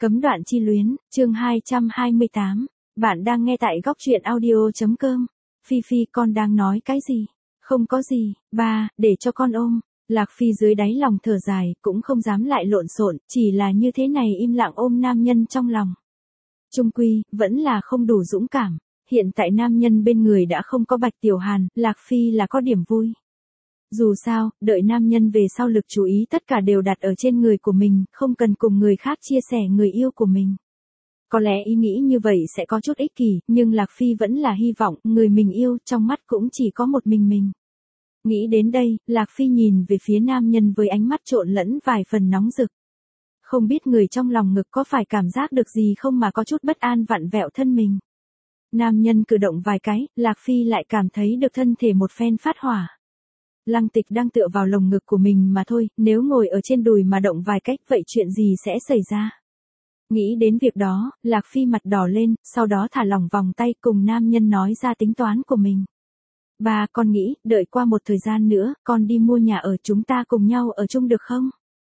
Cấm đoạn chi luyến, chương 228. Bạn đang nghe tại góc truyện audio.com. Phi Phi, con đang nói cái gì? Không có gì, ba, để cho con ôm. Lạc Phi dưới đáy lòng thở dài, cũng không dám lại lộn xộn, chỉ là như thế này im lặng ôm nam nhân trong lòng. Chung quy, vẫn là không đủ dũng cảm. Hiện tại nam nhân bên người đã không có Bạch Tiểu Hàn, Lạc Phi là có điểm vui. Dù sao, đợi nam nhân về sau lực chú ý tất cả đều đặt ở trên người của mình, không cần cùng người khác chia sẻ người yêu của mình. Có lẽ ý nghĩ như vậy sẽ có chút ích kỷ, nhưng Lạc Phi vẫn là hy vọng, người mình yêu, trong mắt cũng chỉ có một mình. Nghĩ đến đây, Lạc Phi nhìn về phía nam nhân với ánh mắt trộn lẫn vài phần nóng rực. Không biết người trong lòng ngực có phải cảm giác được gì không mà có chút bất an vặn vẹo thân mình. Nam nhân cử động vài cái, Lạc Phi lại cảm thấy được thân thể một phen phát hỏa. Lăng Tịch đang tựa vào lồng ngực của mình mà thôi, nếu ngồi ở trên đùi mà động vài cách vậy chuyện gì sẽ xảy ra. Nghĩ đến việc đó, Lạc Phi mặt đỏ lên, sau đó thả lỏng vòng tay cùng nam nhân nói ra tính toán của mình. Ba, con nghĩ, đợi qua một thời gian nữa, con đi mua nhà ở chúng ta cùng nhau ở chung được không?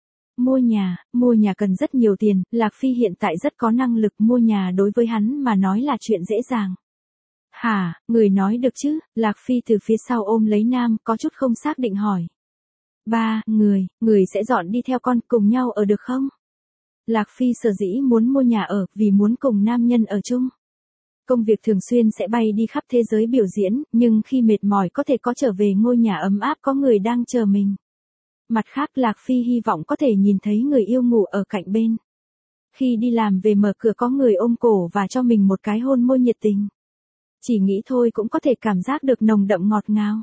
Mua nhà cần rất nhiều tiền, Lạc Phi hiện tại rất có năng lực, mua nhà đối với hắn mà nói là chuyện dễ dàng. Hả, người nói được chứ? Lạc Phi từ phía sau ôm lấy nam, có chút không xác định hỏi. Ba, người sẽ dọn đi theo con cùng nhau ở được không? Lạc Phi sở dĩ muốn mua nhà ở, vì muốn cùng nam nhân ở chung. Công việc thường xuyên sẽ bay đi khắp thế giới biểu diễn, nhưng khi mệt mỏi có thể có trở về ngôi nhà ấm áp có người đang chờ mình. Mặt khác Lạc Phi hy vọng có thể nhìn thấy người yêu ngủ ở cạnh bên. Khi đi làm về mở cửa có người ôm cổ và cho mình một cái hôn môi nhiệt tình. Chỉ nghĩ thôi cũng có thể cảm giác được nồng đậm ngọt ngào.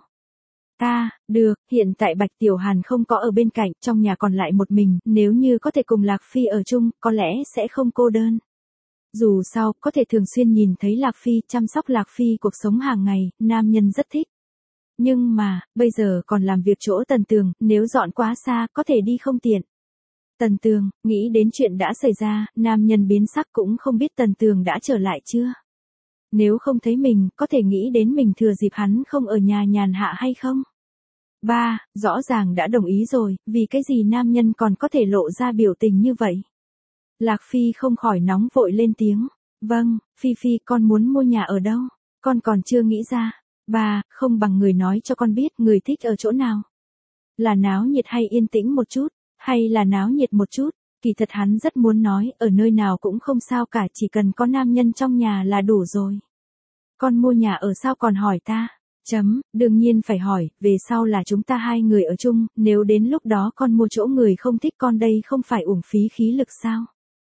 Được, hiện tại Bạch Tiểu Hàn không có ở bên cạnh, trong nhà còn lại một mình, nếu như có thể cùng Lạc Phi ở chung, có lẽ sẽ không cô đơn. Dù sao, có thể thường xuyên nhìn thấy Lạc Phi, chăm sóc Lạc Phi cuộc sống hàng ngày, nam nhân rất thích. Nhưng mà, bây giờ còn làm việc chỗ Tần Tường, nếu dọn quá xa, có thể đi không tiện. Tần Tường, nghĩ đến chuyện đã xảy ra, nam nhân biến sắc cũng không biết Tần Tường đã trở lại chưa. Nếu không thấy mình, có thể nghĩ đến mình thừa dịp hắn không ở nhà nhàn hạ hay không? Ba, rõ ràng đã đồng ý rồi, vì cái gì nam nhân còn có thể lộ ra biểu tình như vậy? Lạc Phi không khỏi nóng vội lên tiếng. Vâng, Phi Phi, con muốn mua nhà ở đâu? Con còn chưa nghĩ ra. Ba, không bằng người nói cho con biết người thích ở chỗ nào. Là náo nhiệt hay yên tĩnh một chút, hay là náo nhiệt một chút? Kỳ thật hắn rất muốn nói, ở nơi nào cũng không sao cả, chỉ cần có nam nhân trong nhà là đủ rồi. Con mua nhà ở sao còn hỏi ta? Đương nhiên phải hỏi, về sau là chúng ta hai người ở chung, nếu đến lúc đó con mua chỗ người không thích con đây không phải uổng phí khí lực sao?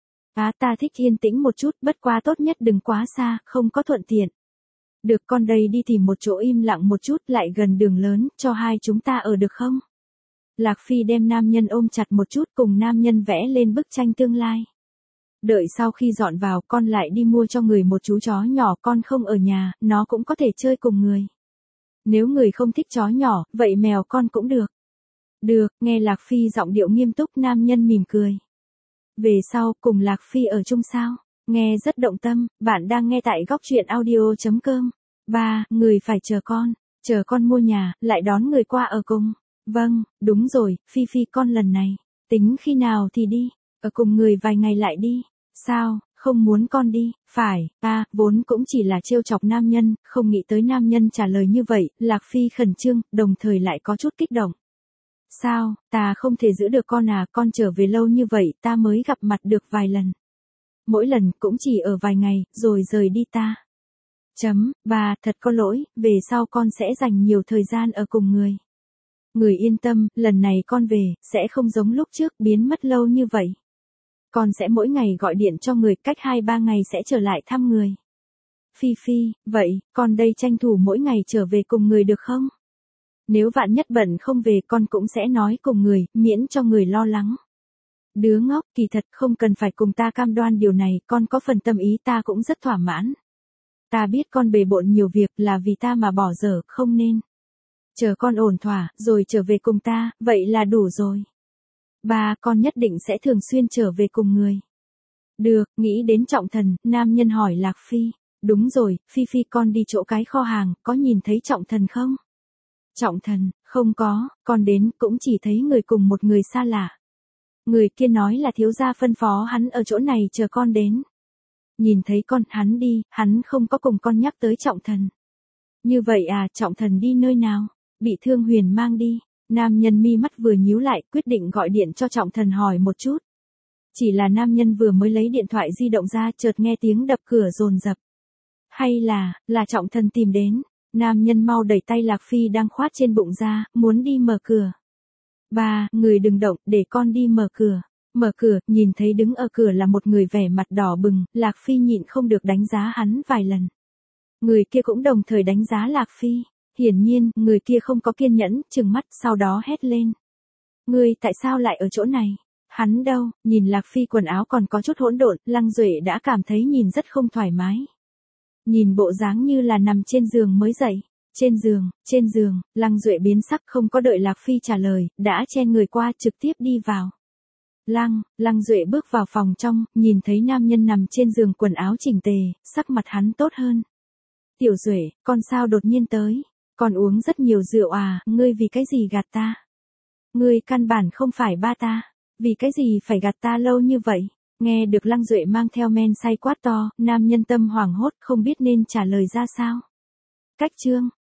Ta thích yên tĩnh một chút, bất quá tốt nhất đừng quá xa, không có thuận tiện. Được, con đây đi tìm một chỗ im lặng một chút, lại gần đường lớn, cho hai chúng ta ở được không? Lạc Phi đem nam nhân ôm chặt một chút, cùng nam nhân vẽ lên bức tranh tương lai. Đợi sau khi dọn vào, con lại đi mua cho người một chú chó nhỏ, con không ở nhà, nó cũng có thể chơi cùng người. Nếu người không thích chó nhỏ, vậy mèo con cũng được. Được, nghe Lạc Phi giọng điệu nghiêm túc, nam nhân mỉm cười. Về sau, cùng Lạc Phi ở chung sao? Nghe rất động tâm, bạn đang nghe tại góc truyện audio.com. Ba, người phải chờ con mua nhà, lại đón người qua ở cùng. Vâng, đúng rồi, Phi Phi, con lần này, tính khi nào thì đi, ở cùng người vài ngày lại đi. Sao, không muốn con đi? Phải, vốn cũng chỉ là trêu chọc nam nhân, không nghĩ tới nam nhân trả lời như vậy, Lạc Phi khẩn trương, đồng thời lại có chút kích động. Sao, ta không thể giữ được con à, con trở về lâu như vậy, ta mới gặp mặt được vài lần. Mỗi lần cũng chỉ ở vài ngày, rồi rời đi ta. Ba, thật có lỗi, về sau con sẽ dành nhiều thời gian ở cùng người. Người yên tâm, lần này con về, sẽ không giống lúc trước biến mất lâu như vậy. Con sẽ mỗi ngày gọi điện cho người, cách 2-3 ngày sẽ trở lại thăm người. Phi Phi, vậy, con đây tranh thủ mỗi ngày trở về cùng người được không? Nếu vạn nhất bận không về con cũng sẽ nói cùng người, miễn cho người lo lắng. Đứa ngốc, kỳ thật không cần phải cùng ta cam đoan điều này, con có phần tâm ý ta cũng rất thỏa mãn. Ta biết con bề bộn nhiều việc là vì ta mà bỏ dở, không nên. Chờ con ổn thỏa, rồi trở về cùng ta, vậy là đủ rồi. Ba, con nhất định sẽ thường xuyên trở về cùng người. Được, nghĩ đến Trọng Thần, nam nhân hỏi Lạc Phi. Đúng rồi, Phi Phi, con đi chỗ cái kho hàng, có nhìn thấy Trọng Thần không? Trọng Thần, không có, con đến cũng chỉ thấy người cùng một người xa lạ. Người kia nói là thiếu gia phân phó hắn ở chỗ này chờ con đến. Nhìn thấy con, hắn đi, hắn không có cùng con nhắc tới Trọng Thần. Như vậy à, Trọng Thần đi nơi nào? Bị Thương Huyền mang đi. Nam nhân mi mắt vừa nhíu lại, quyết định gọi điện cho Trọng Thần hỏi một chút. Chỉ là nam nhân vừa mới lấy điện thoại di động ra, chợt nghe tiếng đập cửa dồn dập. Hay là Trọng Thần tìm đến. Nam nhân mau đẩy tay Lạc Phi đang khoát trên bụng ra, muốn đi mở cửa. Ba, người đừng động, để con đi mở cửa. Mở cửa, nhìn thấy đứng ở cửa là một người vẻ mặt đỏ bừng, Lạc Phi nhịn không được đánh giá hắn vài lần. Người kia cũng đồng thời đánh giá Lạc Phi. Hiển nhiên, người kia không có kiên nhẫn, trừng mắt, sau đó hét lên. Ngươi tại sao lại ở chỗ này? Hắn đâu? Nhìn Lạc Phi quần áo còn có chút hỗn độn, Lăng Duệ đã cảm thấy nhìn rất không thoải mái. Nhìn bộ dáng như là nằm trên giường mới dậy. Trên giường, Lăng Duệ biến sắc không có đợi Lạc Phi trả lời, đã chen người qua trực tiếp đi vào. Lăng Duệ bước vào phòng trong, nhìn thấy nam nhân nằm trên giường quần áo chỉnh tề, sắc mặt hắn tốt hơn. Tiểu Duệ, con sao đột nhiên tới? Con uống rất nhiều rượu à, ngươi vì cái gì gạt ta? Ngươi căn bản không phải ba ta, vì cái gì phải gạt ta lâu như vậy? Nghe được Lăng Duệ mang theo men say quát to, nam nhân tâm hoảng hốt không biết nên trả lời ra sao. Cách chương